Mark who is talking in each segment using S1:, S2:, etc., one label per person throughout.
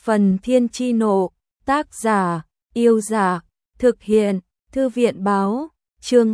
S1: Phần Thiên Chi Nộ, tác giả, Yêu Giả, thực hiện, Thư viện báo, chương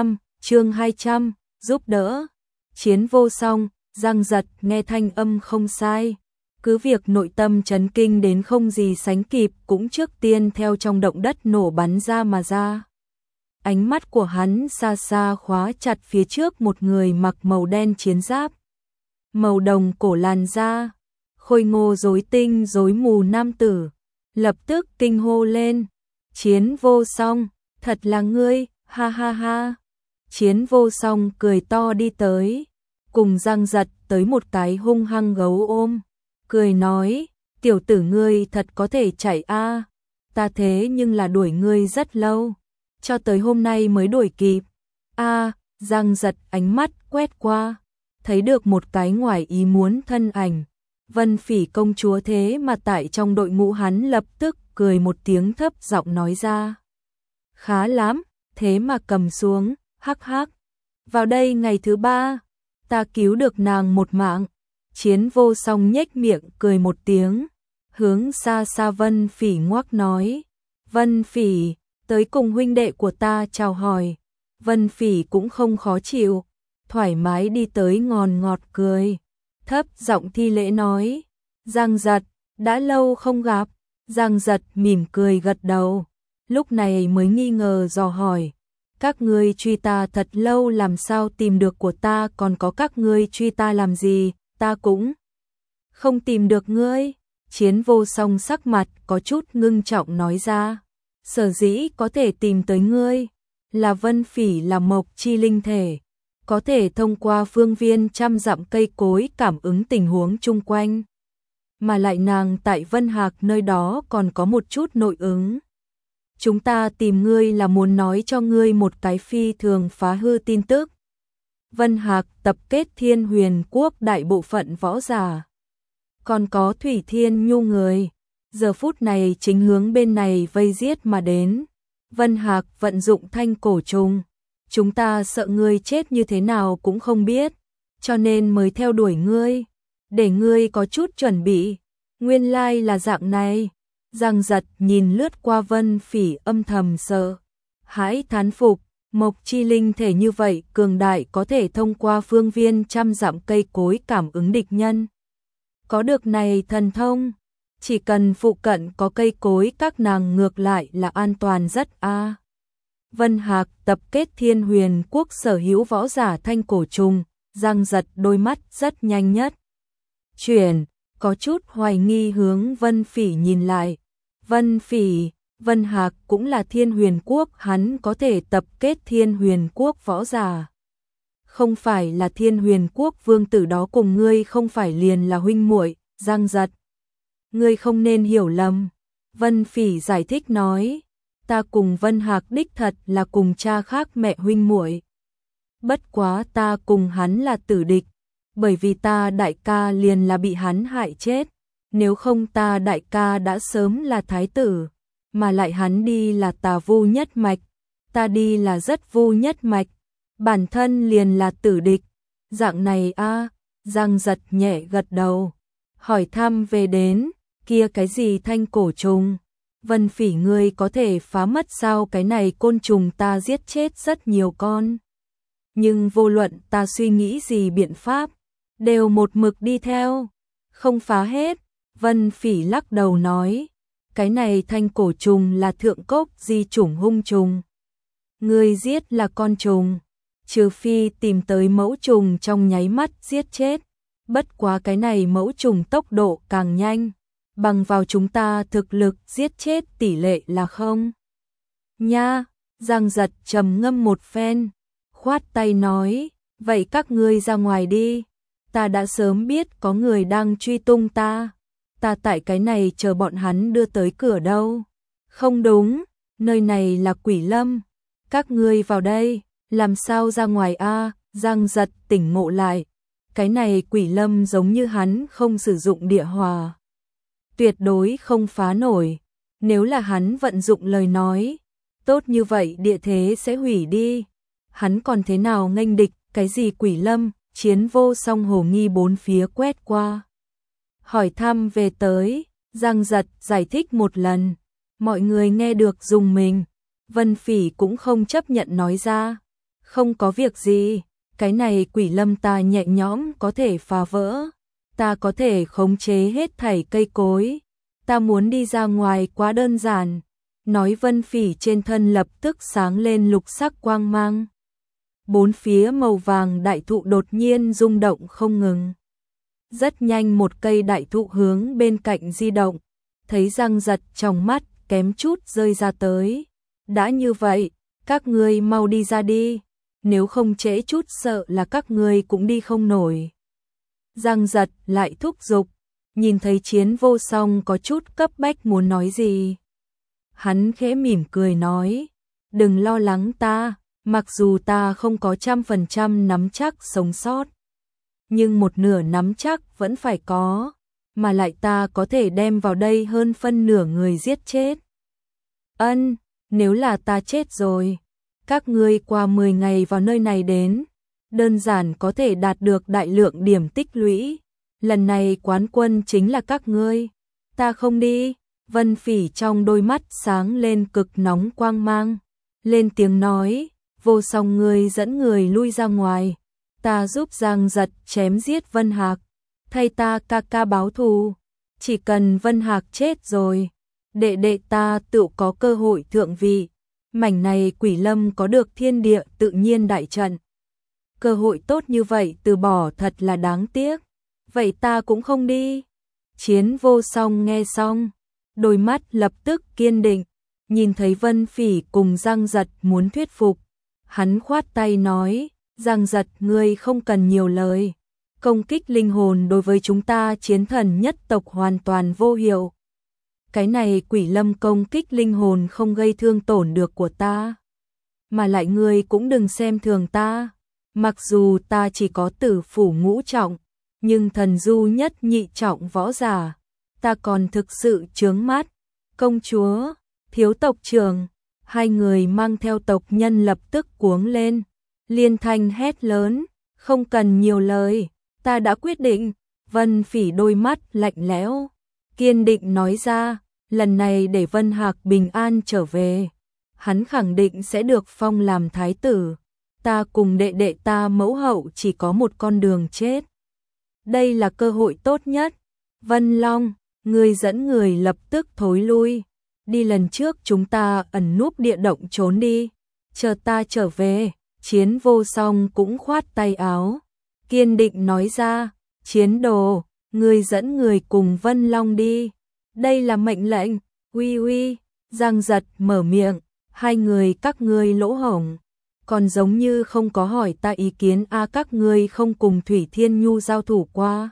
S1: 200, giúp đỡ. Chiến vô song, Giang Giật nghe thanh âm không sai. Cứ việc nội tâm chấn kinh đến không gì sánh kịp cũng trước tiên theo trong động đất nổ bắn ra mà ra. Ánh mắt của hắn xa xa khóa chặt phía trước một người mặc màu đen chiến giáp. Màu đồng cổ làn da, khôi ngô rối tinh rối mù nam tử. Lập tức kinh hô lên, Chiến vô song, thật là ngươi, ha ha ha. Chiến vô song cười to đi tới, cùng Giang Giật tới một cái hung hăng gấu ôm. Cười nói, tiểu tử ngươi thật có thể chạy a, ta thế nhưng là đuổi ngươi rất lâu, cho tới hôm nay mới đuổi kịp. A, Giang Giật ánh mắt quét qua, thấy được một cái ngoài ý muốn thân ảnh. Vân Phỉ công chúa thế mà tại trong đội ngũ hắn lập tức cười một tiếng thấp giọng nói ra. Khá lắm, thế mà cầm xuống, hắc hắc. Vào đây ngày thứ 3, ta cứu được nàng một mạng. Chiến vô song nhếch miệng cười một tiếng, hướng xa xa Vân Phỉ ngoắc nói. Vân Phỉ, tới cùng huynh đệ của ta chào hỏi. Vân Phỉ cũng không khó chịu, thoải mái đi tới ngòn ngọt cười. Thấp giọng thi lễ nói, Giang Giật, đã lâu không gặp. Giang Giật mỉm cười gật đầu, lúc này mới nghi ngờ dò hỏi, các ngươi truy ta thật lâu làm sao tìm được của ta, còn có các ngươi truy ta làm gì, ta cũng không tìm được ngươi. Chiến vô song sắc mặt có chút ngưng trọng nói ra, sở dĩ có thể tìm tới ngươi, là Vân Phỉ là mộc chi linh thể, có thể thông qua phương viên trăm dặm cây cối cảm ứng tình huống chung quanh. Mà lại nàng tại Vân Hạc nơi đó còn có một chút nội ứng. Chúng ta tìm ngươi là muốn nói cho ngươi một cái phi thường phá hư tin tức. Vân Hạc tập kết Thiên Huyền Quốc đại bộ phận võ giả, còn có Thủy Thiên Nhu người, giờ phút này chính hướng bên này vây giết mà đến. Vân Hạc vận dụng thanh cổ trùng, chúng ta sợ ngươi chết như thế nào cũng không biết, cho nên mới theo đuổi ngươi, để ngươi có chút chuẩn bị. Nguyên lai là dạng này. Giang Giật nhìn lướt qua Vân Phỉ âm thầm sợ hãi thán phục, mộc chi linh thể như vậy cường đại có thể thông qua phương viên trăm dặm cây cối cảm ứng địch nhân. Có được này thần thông, chỉ cần phụ cận có cây cối các nàng ngược lại là an toàn rất a. Vân Hạc tập kết Thiên Huyền Quốc sở hữu võ giả thanh cổ trùng. Giang Giật đôi mắt rất nhanh nhất chuyển, có chút hoài nghi hướng Vân Phỉ nhìn lại. Vân Phỉ, Vân Hạc cũng là Thiên Huyền Quốc, hắn có thể tập kết Thiên Huyền Quốc võ giả. Không phải là Thiên Huyền Quốc vương tử đó cùng ngươi không phải liền là huynh muội, Giang Giật. Ngươi không nên hiểu lầm. Vân Phỉ giải thích nói, ta cùng Vân Hạc đích thật là cùng cha khác mẹ huynh muội. Bất quá ta cùng hắn là tử địch, bởi vì ta đại ca liền là bị hắn hại chết, nếu không ta đại ca đã sớm là thái tử, mà lại hắn đi là tà vu nhất mạch, ta đi là rất vu nhất mạch, bản thân liền là tử địch. Dạng này a. Giang Giật nhẹ gật đầu, hỏi thăm về đến, kia cái gì thanh cổ trùng, Vân Phỉ ngươi có thể phá mất sao? Cái này côn trùng ta giết chết rất nhiều con, nhưng vô luận ta suy nghĩ gì biện pháp, đều một mực đi theo, không phá hết. Vân Phỉ lắc đầu nói, cái này thanh cổ trùng là thượng cốc di chủng hung trùng. Ngươi giết là con trùng, trừ phi tìm tới mẫu trùng trong nháy mắt giết chết. Bất quá cái này mẫu trùng tốc độ càng nhanh, bằng vào chúng ta thực lực giết chết tỷ lệ là không. Nha, Giang Giật trầm ngâm một phen, khoát tay nói, vậy các ngươi ra ngoài đi, ta đã sớm biết có người đang truy tung ta, ta tại cái này chờ bọn hắn đưa tới cửa đâu. Không đúng, nơi này là Quỷ Lâm, các ngươi vào đây, làm sao ra ngoài a? Giang Giật tỉnh ngộ lại, cái này Quỷ Lâm giống như hắn không sử dụng địa hòa, tuyệt đối không phá nổi, nếu là hắn vận dụng lời nói, tốt như vậy địa thế sẽ hủy đi, hắn còn thế nào nghênh địch. Cái gì Quỷ Lâm? Chiến vô song hồ nghi bốn phía quét qua, hỏi thăm về tới. Giang Giật giải thích một lần, mọi người nghe được rùng mình. Vân Phỉ cũng không chấp nhận nói ra. Không có việc gì, cái này quỷ lâm ta nhẹ nhõm có thể phá vỡ. Ta có thể khống chế hết thảy cây cối. Ta muốn đi ra ngoài quá đơn giản. Nói Vân Phỉ trên thân lập tức sáng lên lục sắc quang mang. Bốn phía màu vàng đại thụ đột nhiên rung động không ngừng. Rất nhanh một cây đại thụ hướng bên cạnh di động. Thấy Giang Giật trong mắt kém chút rơi ra tới. Đã như vậy, các ngươi mau đi ra đi. Nếu không trễ chút sợ là các ngươi cũng đi không nổi. Giang Giật lại thúc giục. Nhìn thấy Chiến Vô Song có chút cấp bách muốn nói gì. Hắn khẽ mỉm cười nói. Đừng lo lắng ta, mặc dù ta không có 100% nắm chắc sống sót. Nhưng một nửa nắm chắc vẫn phải có. Mà lại ta có thể đem vào đây hơn phân nửa người giết chết. Nếu là ta chết rồi, các ngươi qua 10 ngày vào nơi này đến, đơn giản có thể đạt được đại lượng điểm tích lũy. Lần này quán quân chính là các ngươi. Ta không đi. Vân Phỉ trong đôi mắt sáng lên cực nóng quang mang. Lên tiếng nói, Vô Song ngươi dẫn người lui ra ngoài. Ta giúp Giang Giật chém giết Vân Hạc. Thay ta ca ca báo thù. Chỉ cần Vân Hạc chết rồi, đệ đệ ta tự có cơ hội thượng vị. Mảnh này quỷ lâm có được thiên địa tự nhiên đại trận. Cơ hội tốt như vậy từ bỏ thật là đáng tiếc. Vậy ta cũng không đi. Chiến Vô Song nghe xong, đôi mắt lập tức kiên định. Nhìn thấy Vân Phỉ cùng Giang Giật muốn thuyết phục, hắn khoát tay nói, Giang Giật ngươi không cần nhiều lời. Công kích linh hồn đối với chúng ta chiến thần nhất tộc hoàn toàn vô hiệu. Cái này quỷ lâm công kích linh hồn không gây thương tổn được của ta. Mà lại ngươi cũng đừng xem thường ta. Mặc dù ta chỉ có tử phủ ngũ trọng, nhưng thần du nhất nhị trọng võ giả, ta còn thực sự chướng mắt. Công chúa, thiếu tộc trưởng, hai người mang theo tộc nhân lập tức cuống lên. Liên thanh hét lớn, không cần nhiều lời, ta đã quyết định. Vân Phỉ đôi mắt lạnh lẽo, kiên định nói ra, lần này để Vân Hạc bình an trở về, hắn khẳng định sẽ được phong làm thái tử. Ta cùng đệ đệ ta mẫu hậu chỉ có một con đường chết. Đây là cơ hội tốt nhất. Vân Long, ngươi dẫn người lập tức thối lui. Đi lần trước chúng ta ẩn núp địa động trốn đi. Chờ ta trở về. Chiến Vô Song cũng khoát tay áo. Kiên định nói ra, Chiến Đồ, ngươi dẫn người cùng Vân Long đi. Đây là mệnh lệnh. Uy uy, Giang Giật mở miệng. Hai người các ngươi lỗ hổng. Còn giống như không có hỏi ta ý kiến các ngươi không cùng Thủy Thiên Nhu giao thủ qua.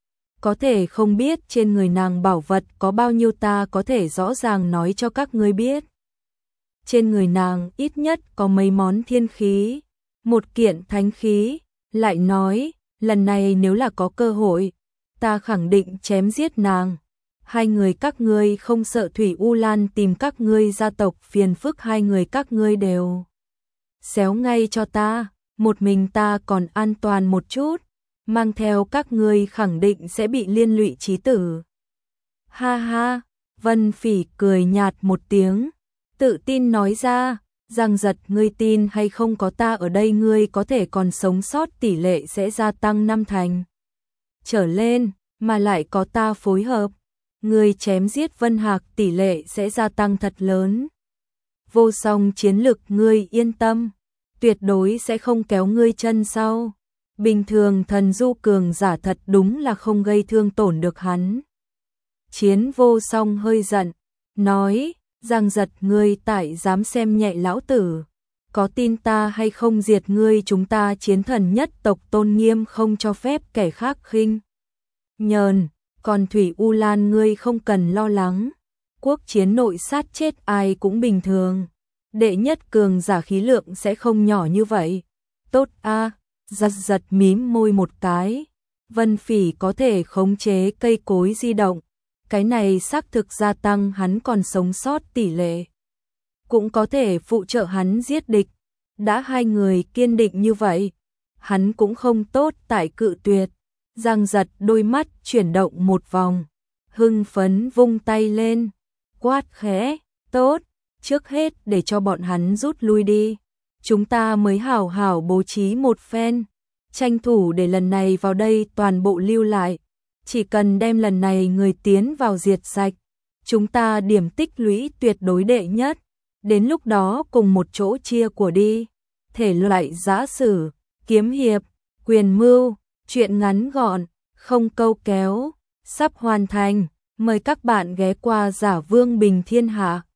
S1: Có thể không biết trên người nàng bảo vật có bao nhiêu ta có thể rõ ràng nói cho các ngươi biết. Trên người nàng ít nhất có mấy món thiên khí, một kiện thánh khí, lại nói, lần này nếu là có cơ hội, ta khẳng định chém giết nàng. Hai người các ngươi không sợ Thủy U Lan tìm các ngươi gia tộc phiền phức, hai người các ngươi đều xéo ngay cho ta, một mình ta còn an toàn một chút, mang theo các ngươi khẳng định sẽ bị liên lụy chí tử. Ha ha, Vân Phỉ cười nhạt một tiếng, tự tin nói ra, Giang Giật ngươi tin hay không có ta ở đây ngươi có thể còn sống sót tỷ lệ sẽ gia tăng 5 thành. Trở lên, mà lại có ta phối hợp, ngươi chém giết Vân Hạc tỷ lệ sẽ gia tăng thật lớn. Vô Song chiến lực ngươi yên tâm, tuyệt đối sẽ không kéo ngươi chân sau. Bình thường thần du cường giả thật đúng là không gây thương tổn được hắn. Chiến Vô Song hơi giận, nói, Giang Giật ngươi tại dám xem nhẹ lão tử. Có tin ta hay không diệt ngươi, chúng ta chiến thần nhất tộc tôn nghiêm không cho phép kẻ khác khinh nhờn. Còn Thủy U Lan ngươi không cần lo lắng. Quốc chiến nội sát chết ai cũng bình thường. Đệ nhất cường giả khí lượng sẽ không nhỏ như vậy. Tốt a, Giật Giật mím môi một cái. Vân Phỉ có thể khống chế cây cối di động. Cái này xác thực gia tăng hắn còn sống sót tỷ lệ. Cũng có thể phụ trợ hắn giết địch. Đã hai người kiên định như vậy, hắn cũng không tốt tại cự tuyệt. Giang Giật đôi mắt chuyển động một vòng. hưng phấn vung tay lên, quát khẽ, tốt, trước hết để cho bọn hắn rút lui đi. Chúng ta mới hảo hảo bố trí một phen, tranh thủ để lần này vào đây toàn bộ lưu lại. Chỉ cần đem lần này người tiến vào diệt sạch, chúng ta điểm tích lũy tuyệt đối đệ nhất. Đến lúc đó cùng một chỗ chia của đi. Thể loại giã sử, kiếm hiệp, quyền mưu, truyện ngắn gọn, không câu kéo, sắp hoàn thành. Mời các bạn ghé qua Giả Vương Bình Thiên Hạ.